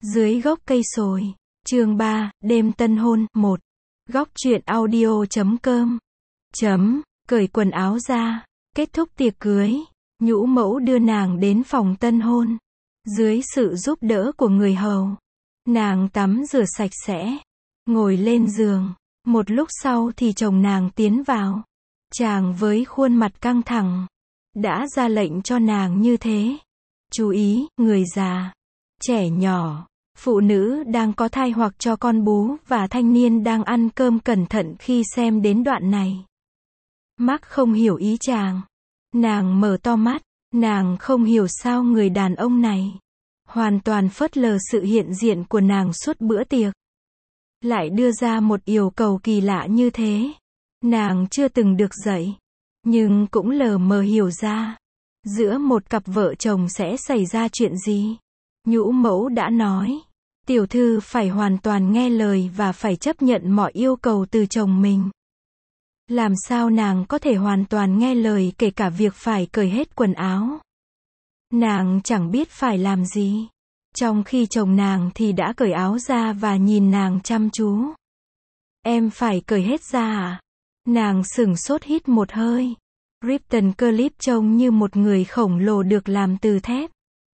Dưới gốc cây sồi. Chương 3, đêm tân hôn, 1. Góc truyện audio.com. Cởi quần áo ra. Kết thúc tiệc cưới, nhũ mẫu đưa nàng đến phòng tân hôn. Dưới sự giúp đỡ của người hầu, nàng tắm rửa sạch sẽ, ngồi lên giường. Một lúc sau thì chồng nàng tiến vào. Chàng với khuôn mặt căng thẳng, đã ra lệnh cho nàng như thế. Chú ý, người già, trẻ nhỏ, phụ nữ đang có thai hoặc cho con bú và thanh niên đang ăn cơm cẩn thận khi xem đến đoạn này. Mark không hiểu ý chàng. Nàng mở to mắt, nàng không hiểu sao người đàn ông này hoàn toàn phớt lờ sự hiện diện của nàng suốt bữa tiệc. Lại đưa ra một yêu cầu kỳ lạ như thế. Nàng chưa từng được dạy, nhưng cũng lờ mờ hiểu ra, giữa một cặp vợ chồng sẽ xảy ra chuyện gì. Nhũ mẫu đã nói, tiểu thư phải hoàn toàn nghe lời và phải chấp nhận mọi yêu cầu từ chồng mình. Làm sao nàng có thể hoàn toàn nghe lời kể cả việc phải cởi hết quần áo? Nàng chẳng biết phải làm gì. Trong khi chồng nàng thì đã cởi áo ra và nhìn nàng chăm chú. Em phải cởi hết ra à? Nàng sửng sốt hít một hơi. Ripton Clip trông như một người khổng lồ được làm từ thép.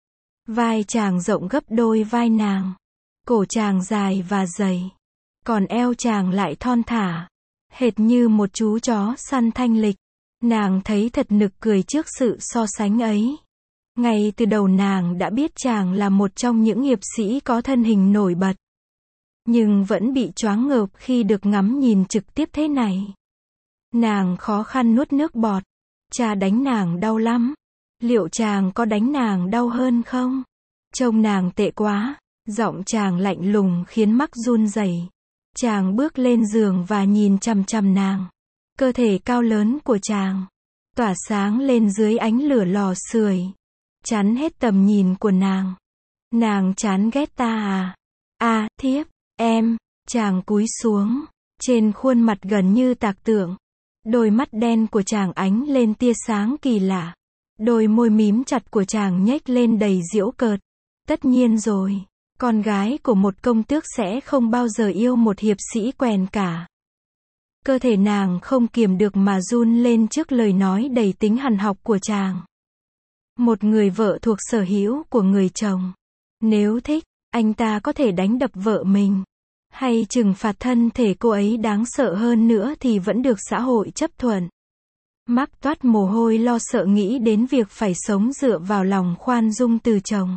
Vai chàng rộng gấp đôi vai nàng. Cổ chàng dài và dày. Còn eo chàng lại thon thả, hệt như một chú chó săn thanh lịch. Nàng thấy thật nực cười trước sự so sánh ấy. Ngay từ đầu nàng đã biết chàng là một trong những hiệp sĩ có thân hình nổi bật. Nhưng vẫn bị choáng ngợp khi được ngắm nhìn trực tiếp thế này. Nàng khó khăn nuốt nước bọt. Cha đánh nàng đau lắm. Liệu chàng có đánh nàng đau hơn không? Trông nàng tệ quá. Giọng chàng lạnh lùng khiến Mark run rẩy. Chàng bước lên giường và nhìn chằm chằm nàng. Cơ thể cao lớn của chàng tỏa sáng lên dưới ánh lửa lò sưởi, chắn hết tầm nhìn của nàng. Nàng chán ghét ta à? À, thiếp, em. Chàng cúi xuống, trên khuôn mặt gần như tạc tượng. Đôi mắt đen của chàng ánh lên tia sáng kỳ lạ. Đôi môi mím chặt của chàng nhếch lên đầy giễu cợt. Tất nhiên rồi, con gái của một công tước sẽ không bao giờ yêu một hiệp sĩ quèn cả. Cơ thể nàng không kiềm được mà run lên trước lời nói đầy tính hằn học của chàng. Một người vợ thuộc sở hữu của người chồng. Nếu thích, anh ta có thể đánh đập vợ mình, hay trừng phạt thân thể cô ấy đáng sợ hơn nữa thì vẫn được xã hội chấp thuận. Mark toát mồ hôi lo sợ nghĩ đến việc phải sống dựa vào lòng khoan dung từ chồng.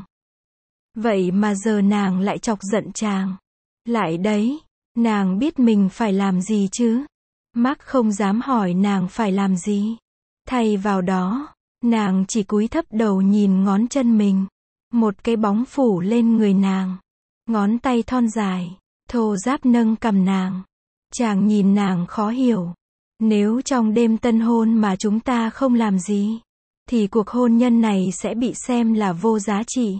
Vậy mà giờ nàng lại chọc giận chàng. Lại đấy, nàng biết mình phải làm gì chứ? Mark không dám hỏi nàng phải làm gì. Thay vào đó, nàng chỉ cúi thấp đầu nhìn ngón chân mình. Một cái bóng phủ lên người nàng. Ngón tay thon dài, thô ráp nâng cằm nàng. Chàng nhìn nàng khó hiểu. Nếu trong đêm tân hôn mà chúng ta không làm gì, thì cuộc hôn nhân này sẽ bị xem là vô giá trị.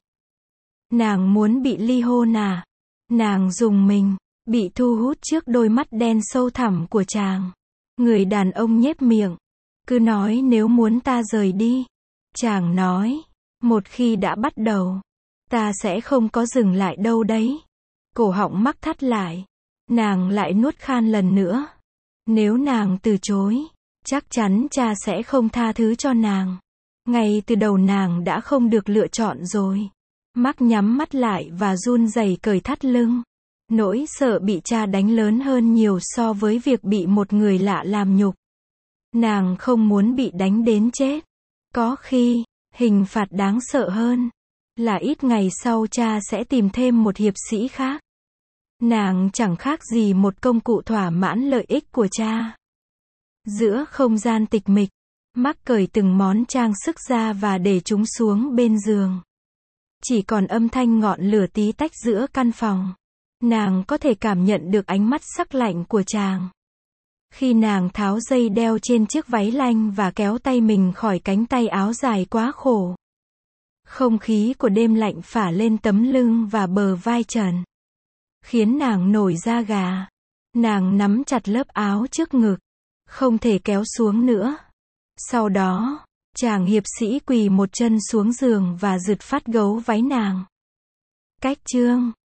Nàng muốn bị ly hôn à? Nàng rùng mình, bị thu hút trước đôi mắt đen sâu thẳm của chàng. Người đàn ông nhếch miệng. Cứ nói nếu muốn ta rời đi. Chàng nói, một khi đã bắt đầu, ta sẽ không có dừng lại đâu đấy. Cổ họng Mark thắt lại. Nàng lại nuốt khan lần nữa. Nếu nàng từ chối, chắc chắn cha sẽ không tha thứ cho nàng. Ngay từ đầu nàng đã không được lựa chọn rồi. Mark nhắm mắt lại và run rẩy cởi thắt lưng. Nỗi sợ bị cha đánh lớn hơn nhiều so với việc bị một người lạ làm nhục. Nàng không muốn bị đánh đến chết. Có khi, hình phạt đáng sợ hơn là ít ngày sau cha sẽ tìm thêm một hiệp sĩ khác. Nàng chẳng khác gì một công cụ thỏa mãn lợi ích của cha. Giữa không gian tịch mịch, Mark cởi từng món trang sức ra và để chúng xuống bên giường. Chỉ còn âm thanh ngọn lửa tí tách giữa căn phòng. Nàng có thể cảm nhận được ánh mắt sắc lạnh của chàng. Khi nàng tháo dây đeo trên chiếc váy lanh và kéo tay mình khỏi cánh tay áo dài quá khổ. Không khí của đêm lạnh phả lên tấm lưng và bờ vai trần, khiến nàng nổi da gà. Nàng nắm chặt lớp áo trước ngực, không thể kéo xuống nữa. Sau đó, chàng hiệp sĩ quỳ một chân xuống giường và giật phát gấu váy nàng. Cách chương